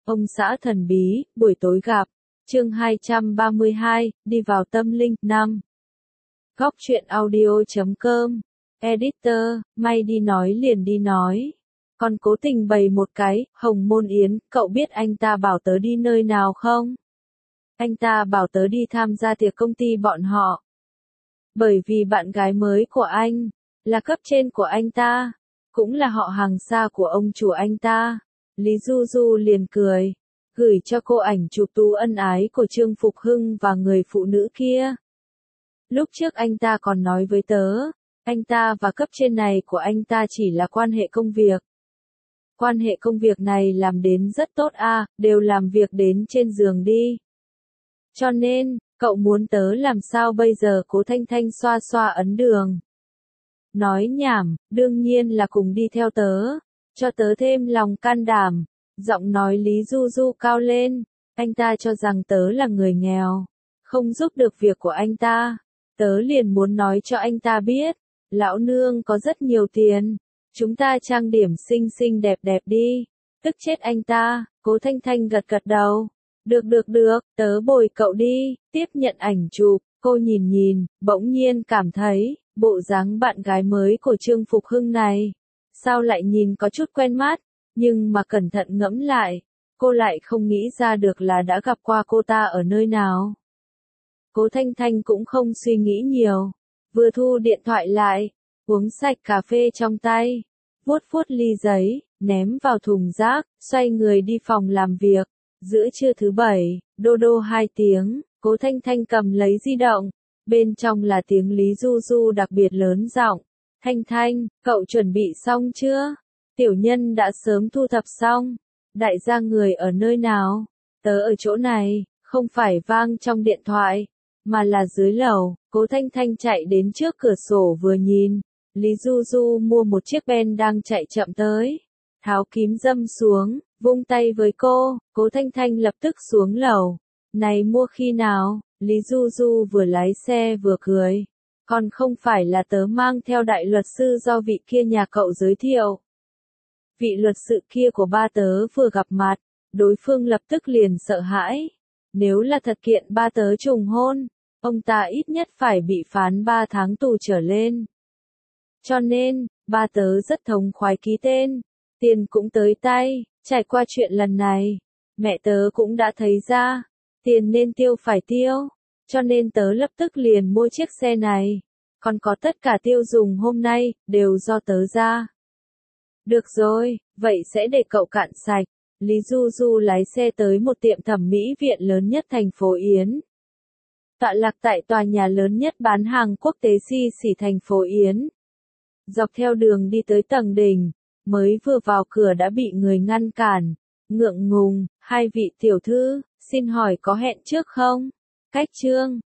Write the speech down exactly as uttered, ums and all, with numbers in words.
Ông xã thần bí, buổi tối gặp. Chương hai trăm ba mươi hai, đi vào tâm linh. năm. Góc truyện audio chấm com. Editor, may đi nói liền đi nói. Còn cố tình bày một cái, Hồng Môn Yến, cậu biết anh ta bảo tớ đi nơi nào không? Anh ta bảo tớ đi tham gia tiệc công ty bọn họ. Bởi vì bạn gái mới của anh, là cấp trên của anh ta, cũng là họ hàng xa của ông chủ anh ta. Lý Du Du liền cười, gửi cho cô ảnh chụp tú ân ái của Trương Phục Hưng và người phụ nữ kia. Lúc trước anh ta còn nói với tớ, anh ta và cấp trên này của anh ta chỉ là quan hệ công việc. Quan hệ công việc này làm đến rất tốt à, đều làm việc đến trên giường đi. Cho nên, cậu muốn tớ làm sao bây giờ? Cố Thanh Thanh xoa xoa ấn đường. Nói nhảm, đương nhiên là cùng đi theo tớ, cho tớ thêm lòng can đảm. Giọng nói Lý Du Du cao lên, anh ta cho rằng tớ là người nghèo, không giúp được việc của anh ta. Tớ liền muốn nói cho anh ta biết, lão nương có rất nhiều tiền, chúng ta trang điểm xinh xinh đẹp đẹp đi. Tức chết anh ta. Cố Thanh Thanh gật gật đầu. Được được được, tớ bồi cậu đi. Tiếp nhận ảnh chụp, cô nhìn nhìn, bỗng nhiên cảm thấy, bộ dáng bạn gái mới của Trương Phục Hưng này, sao lại nhìn có chút quen mắt, nhưng mà cẩn thận ngẫm lại, cô lại không nghĩ ra được là đã gặp qua cô ta ở nơi nào. Cố Thanh Thanh cũng không suy nghĩ nhiều, vừa thu điện thoại lại, uống sạch cà phê trong tay, vuốt vuốt ly giấy, ném vào thùng rác, xoay người đi phòng làm việc. Giữa trưa thứ bảy, đô đô hai tiếng, Cố Thanh Thanh cầm lấy di động, bên trong là tiếng Lý Du Du đặc biệt lớn giọng. Thanh Thanh, cậu chuẩn bị xong chưa? Tiểu nhân đã sớm thu thập xong. Đại gia người ở nơi nào? Tớ ở chỗ này. Không phải vang trong điện thoại, mà là dưới lầu. Cố Thanh Thanh chạy đến trước cửa sổ vừa nhìn, Lý Du Du mua một chiếc Ben đang chạy chậm tới. Tháo kính dâm xuống, vung tay với cô. Cố Thanh Thanh lập tức xuống lầu. Này mua khi nào? Lý Du Du vừa lái xe vừa cười. Còn không phải là tớ mang theo đại luật sư do vị kia nhà cậu giới thiệu. Vị luật sư kia của ba tớ vừa gặp mặt, đối phương lập tức liền sợ hãi. Nếu là thật kiện ba tớ trùng hôn, ông ta ít nhất phải bị phán ba tháng tù trở lên. Cho nên, ba tớ rất thống khoái ký tên, tiền cũng tới tay. Trải qua chuyện lần này, mẹ tớ cũng đã thấy ra, tiền nên tiêu phải tiêu, cho nên tớ lập tức liền mua chiếc xe này. Còn có tất cả tiêu dùng hôm nay, đều do tớ ra. Được rồi, vậy sẽ để cậu cạn sạch. Lý Du Du lái xe tới một tiệm thẩm mỹ viện lớn nhất thành phố Yến. Tọa lạc tại tòa nhà lớn nhất bán hàng quốc tế xi xỉ thành phố Yến. Dọc theo đường đi tới tầng đỉnh, mới vừa vào cửa đã bị người ngăn cản. Ngượng ngùng, hai vị tiểu thư, xin hỏi có hẹn trước không? Cách trương,